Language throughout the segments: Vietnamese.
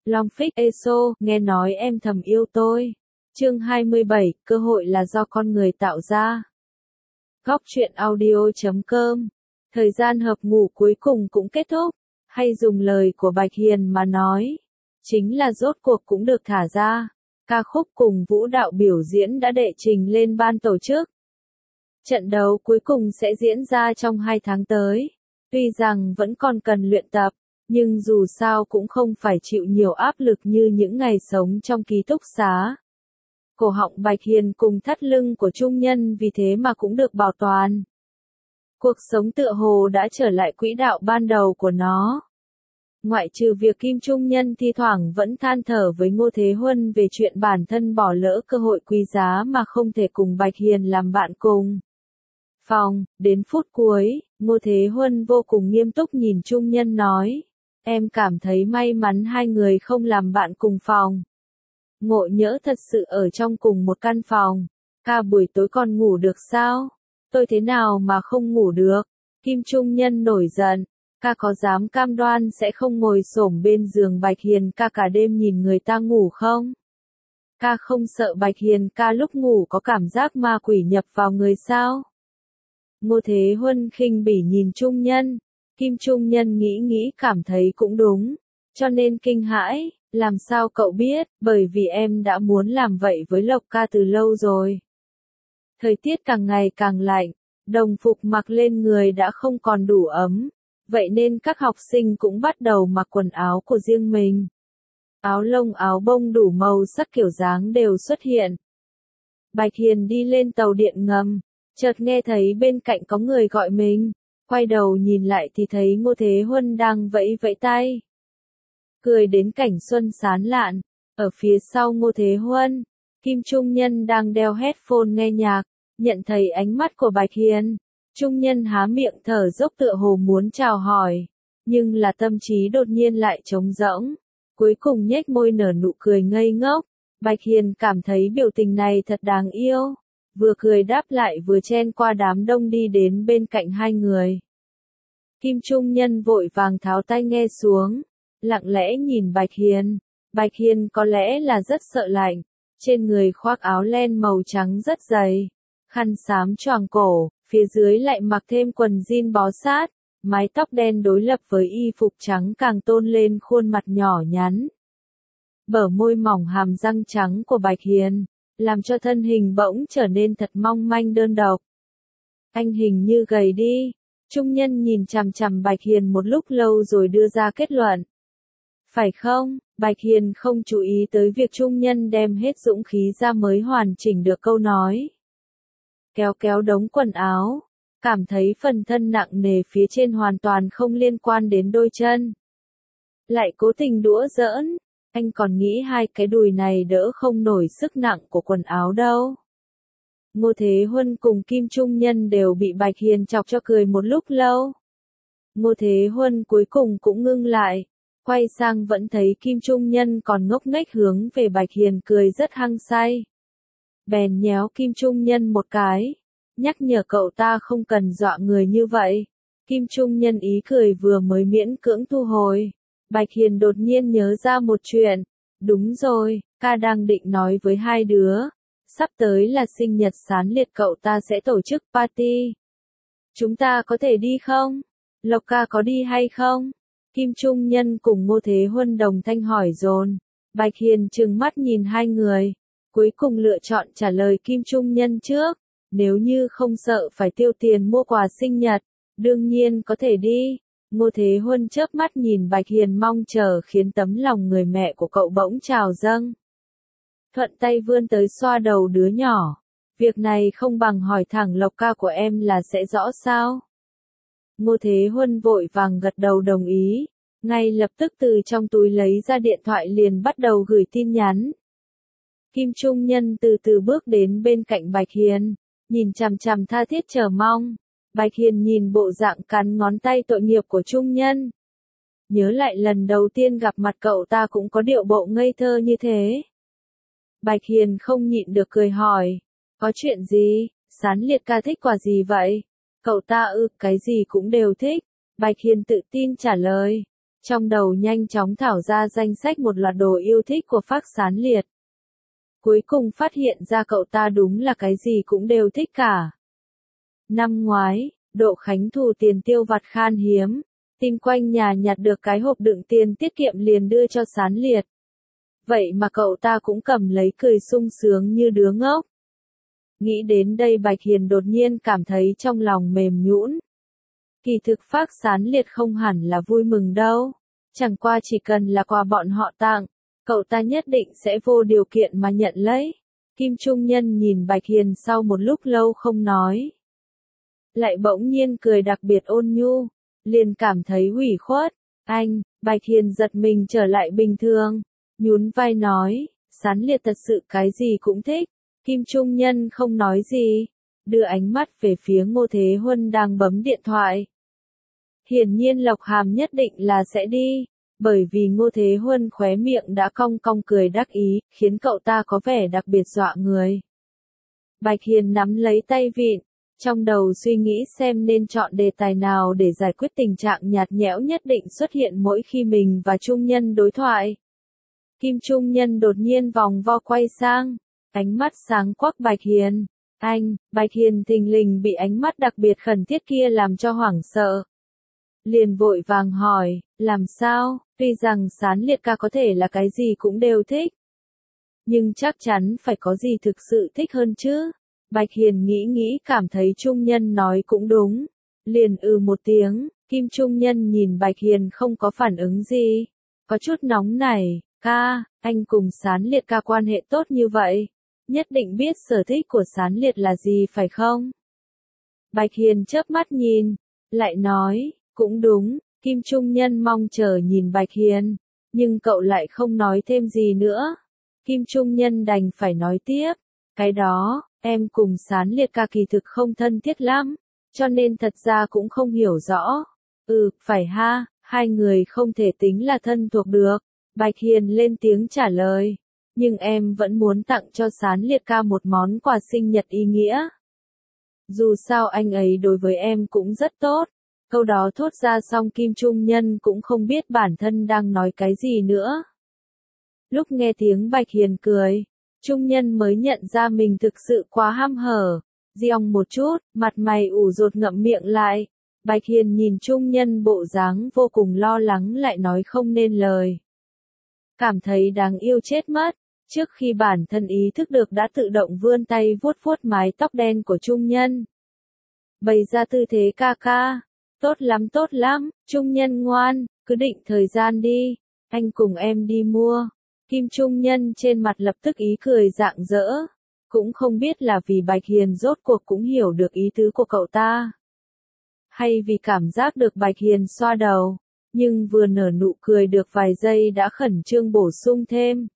Long Phích ESO, nghe nói em thầm yêu tôi. Chương 27, cơ hội là do con người tạo ra. Góc truyện audio.com. Thời gian hợp ngủ cuối cùng cũng kết thúc, hay dùng lời của Bạch Hiền mà nói, chính là rốt cuộc cũng được thả ra. Ca khúc cùng vũ đạo biểu diễn đã đệ trình lên ban tổ chức. Trận đấu cuối cùng sẽ diễn ra trong 2 tháng tới. Tuy rằng vẫn còn cần luyện tập, nhưng dù sao cũng không phải chịu nhiều áp lực như những ngày sống trong ký túc xá. Cổ họng Bạch Hiền cùng thắt lưng của Trung Nhân vì thế mà cũng được bảo toàn. Cuộc sống tựa hồ đã trở lại quỹ đạo ban đầu của nó. Ngoại trừ việc Kim Trung Nhân thi thoảng vẫn than thở với Ngô Thế Huân về chuyện bản thân bỏ lỡ cơ hội quý giá mà không thể cùng Bạch Hiền làm bạn cùng phòng. Đến phút cuối, Ngô Thế Huân vô cùng nghiêm túc nhìn Trung Nhân nói, em cảm thấy may mắn hai người không làm bạn cùng phòng. Ngộ nhỡ thật sự ở trong cùng một căn phòng, ca buổi tối còn ngủ được sao? Tôi thế nào mà không ngủ được? Kim Trung Nhân nổi giận, ca có dám cam đoan sẽ không ngồi xổm bên giường Bạch Hiền ca cả đêm nhìn người ta ngủ không? Ca không sợ Bạch Hiền ca lúc ngủ có cảm giác ma quỷ nhập vào người sao? Ngô Thế Huân khinh bỉ nhìn Trung Nhân, Kim Trung Nhân nghĩ cảm thấy cũng đúng, cho nên kinh hãi, làm sao cậu biết, bởi vì em đã muốn làm vậy với Lộc ca từ lâu rồi. Thời tiết càng ngày càng lạnh, đồng phục mặc lên người đã không còn đủ ấm, vậy nên các học sinh cũng bắt đầu mặc quần áo của riêng mình. Áo lông áo bông đủ màu sắc kiểu dáng đều xuất hiện. Bạch Hiền đi lên tàu điện ngầm, chợt nghe thấy bên cạnh có người gọi mình, quay đầu nhìn lại thì thấy Ngô Thế Huân đang vẫy vẫy tay. Cười đến cảnh xuân sán lạn, ở phía sau Ngô Thế Huân, Kim Trung Nhân đang đeo headphone nghe nhạc, nhận thấy ánh mắt của Bạch Hiền. Trung Nhân há miệng thở dốc tựa hồ muốn chào hỏi, nhưng là tâm trí đột nhiên lại trống rỗng, cuối cùng nhếch môi nở nụ cười ngây ngốc. Bạch Hiền cảm thấy biểu tình này thật đáng yêu, vừa cười đáp lại vừa chen qua đám đông đi đến bên cạnh hai người. Kim Trung Nhân vội vàng tháo tai nghe xuống, lặng lẽ nhìn Bạch Hiền. Bạch Hiền có lẽ là rất sợ lạnh, trên người khoác áo len màu trắng rất dày, khăn xám choàng cổ, phía dưới lại mặc thêm quần jean bó sát, mái tóc đen đối lập với y phục trắng càng tôn lên khuôn mặt nhỏ nhắn. Bờ môi mỏng hàm răng trắng của Bạch Hiền, làm cho thân hình bỗng trở nên thật mong manh đơn độc. Anh hình như gầy đi. Trung Nhân nhìn chằm chằm Bạch Hiền một lúc lâu rồi đưa ra kết luận. Phải không? Bạch Hiền không chú ý tới việc Trung Nhân đem hết dũng khí ra mới hoàn chỉnh được câu nói. Kéo đống quần áo, cảm thấy phần thân nặng nề phía trên hoàn toàn không liên quan đến đôi chân. Lại cố tình đũa giỡn, anh còn nghĩ hai cái đùi này đỡ không nổi sức nặng của quần áo đâu. Ngô Thế Huân cùng Kim Trung Nhân đều bị Bạch Hiền chọc cho cười một lúc lâu. Ngô Thế Huân cuối cùng cũng ngưng lại, quay sang vẫn thấy Kim Trung Nhân còn ngốc nghếch hướng về Bạch Hiền cười rất hăng say. Bèn nhéo Kim Trung Nhân một cái, nhắc nhở cậu ta không cần dọa người như vậy. Kim Trung Nhân ý cười vừa mới miễn cưỡng thu hồi. Bạch Hiền đột nhiên nhớ ra một chuyện. Đúng rồi, ca đang định nói với hai đứa. Sắp tới là sinh nhật Sán Liệt cậu ta sẽ tổ chức party. Chúng ta có thể đi không? Lộc ca có đi hay không? Kim Trung Nhân cùng Ngô Thế Huân đồng thanh hỏi dồn. Bạch Hiền trừng mắt nhìn hai người, cuối cùng lựa chọn trả lời Kim Trung Nhân trước. Nếu như không sợ phải tiêu tiền mua quà sinh nhật, đương nhiên có thể đi. Ngô Thế Huân chớp mắt nhìn Bạch Hiền mong chờ khiến tấm lòng người mẹ của cậu bỗng trào dâng. Thuận tay vươn tới xoa đầu đứa nhỏ. Việc này không bằng hỏi thẳng Lộc ca của em là sẽ rõ sao? Ngô Thế Huân vội vàng gật đầu đồng ý, ngay lập tức từ trong túi lấy ra điện thoại liền bắt đầu gửi tin nhắn. Kim Trung Nhân từ từ bước đến bên cạnh Bạch Hiền, nhìn chằm chằm tha thiết chờ mong. Bạch Hiền nhìn bộ dạng cắn ngón tay tội nghiệp của Trung Nhân. Nhớ lại lần đầu tiên gặp mặt cậu ta cũng có điệu bộ ngây thơ như thế. Bạch Hiền không nhịn được cười hỏi, có chuyện gì, Sán Liệt ca thích quà gì vậy? Cậu ta cái gì cũng đều thích. Bạch Hiền tự tin trả lời, Trong đầu nhanh chóng thảo ra danh sách một loạt đồ yêu thích của Phác Sán Liệt. Cuối cùng phát hiện ra cậu ta đúng là cái gì cũng đều thích cả. Năm ngoái, Độ Khánh Thù tiền tiêu vặt khan hiếm, tìm quanh nhà nhặt được cái hộp đựng tiền tiết kiệm liền đưa cho Sán Liệt. Vậy mà cậu ta cũng cầm lấy cười sung sướng như đứa ngốc. Nghĩ đến đây Bạch Hiền đột nhiên cảm thấy trong lòng mềm nhũn. Kỳ thực Phác Sán Liệt không hẳn là vui mừng đâu. Chẳng qua chỉ cần là quà bọn họ tặng, cậu ta nhất định sẽ vô điều kiện mà nhận lấy. Kim Trung Nhân nhìn Bạch Hiền sau một lúc lâu không nói. Lại bỗng nhiên cười đặc biệt ôn nhu, liền cảm thấy ủy khuất. Anh, Bạch Hiền giật mình trở lại bình thường, nhún vai nói, Sán Liệt thật sự cái gì cũng thích. Kim Trung Nhân không nói gì, đưa ánh mắt về phía Ngô Thế Huân đang bấm điện thoại. Hiển nhiên Lộc Hàm nhất định là sẽ đi, bởi vì Ngô Thế Huân khóe miệng đã cong cong cười đắc ý, khiến cậu ta có vẻ đặc biệt dọa người. Bạch Hiền nắm lấy tay vịn, trong đầu suy nghĩ xem nên chọn đề tài nào để giải quyết tình trạng nhạt nhẽo nhất định xuất hiện mỗi khi mình và Trung Nhân đối thoại. Kim Trung Nhân đột nhiên vòng vo quay sang, ánh mắt sáng quắc Bạch Hiền. Anh, Bạch Hiền thình lình bị ánh mắt đặc biệt khẩn thiết kia làm cho hoảng sợ. Liền vội vàng hỏi, làm sao, tuy rằng Sán Liệt ca có thể là cái gì cũng đều thích. Nhưng chắc chắn phải có gì thực sự thích hơn chứ. Bạch Hiền nghĩ cảm thấy Trung Nhân nói cũng đúng. Liền một tiếng, Kim Trung Nhân nhìn Bạch Hiền không có phản ứng gì. Có chút nóng nảy, ca, anh cùng Sán Liệt ca quan hệ tốt như vậy. Nhất định biết sở thích của Sán Liệt là gì phải không? Bạch Hiền chớp mắt nhìn, lại nói, cũng đúng. Kim Trung Nhân mong chờ nhìn Bạch Hiền, nhưng cậu lại không nói thêm gì nữa. Kim Trung Nhân đành phải nói tiếp, cái đó, em cùng Sán Liệt ca kỳ thực không thân thiết lắm, cho nên thật ra cũng không hiểu rõ. Phải ha, hai người không thể tính là thân thuộc được. Bạch Hiền lên tiếng trả lời, nhưng em vẫn muốn tặng cho Sán Liệt ca một món quà sinh nhật ý nghĩa. Dù sao anh ấy đối với em cũng rất tốt. Câu đó thốt ra xong Kim Trung Nhân cũng không biết bản thân đang nói cái gì nữa. Lúc nghe tiếng Bạch Hiền cười, Trung Nhân mới nhận ra mình thực sự quá hăm hở. Giọng một chút, mặt mày ủ rột ngậm miệng lại. Bạch Hiền nhìn Trung Nhân bộ dáng vô cùng lo lắng lại nói không nên lời. Cảm thấy đáng yêu chết mất. Trước khi bản thân ý thức được đã tự động vươn tay vuốt vuốt mái tóc đen của Trung Nhân. Bày ra tư thế ca ca. Tốt lắm, Trung Nhân ngoan, cứ định thời gian đi, anh cùng em đi mua. Kim Trung Nhân trên mặt lập tức ý cười rạng rỡ, cũng không biết là vì Bạch Hiền rốt cuộc cũng hiểu được ý tứ của cậu ta. Hay vì cảm giác được Bạch Hiền xoa đầu, nhưng vừa nở nụ cười được vài giây đã khẩn trương bổ sung thêm.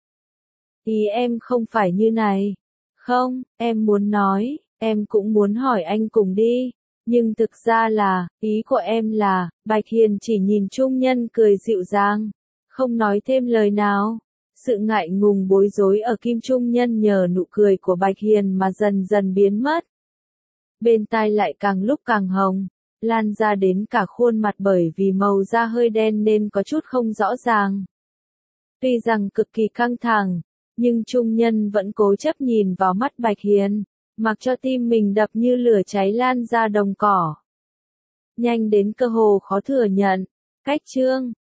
Ý em không phải như này. Không, em muốn nói, em cũng muốn hỏi anh cùng đi. Nhưng thực ra là, ý của em là, Bạch Hiền chỉ nhìn Trung Nhân cười dịu dàng, không nói thêm lời nào. Sự ngại ngùng bối rối ở Kim Trung Nhân nhờ nụ cười của Bạch Hiền mà dần dần biến mất. Bên tai lại càng lúc càng hồng, lan ra đến cả khuôn mặt bởi vì màu da hơi đen nên có chút không rõ ràng. Tuy rằng cực kỳ căng thẳng, nhưng Trung Nhân vẫn cố chấp nhìn vào mắt Bạch Hiền, mặc cho tim mình đập như lửa cháy lan ra đồng cỏ. Nhanh đến cơ hồ khó thừa nhận. Cách chương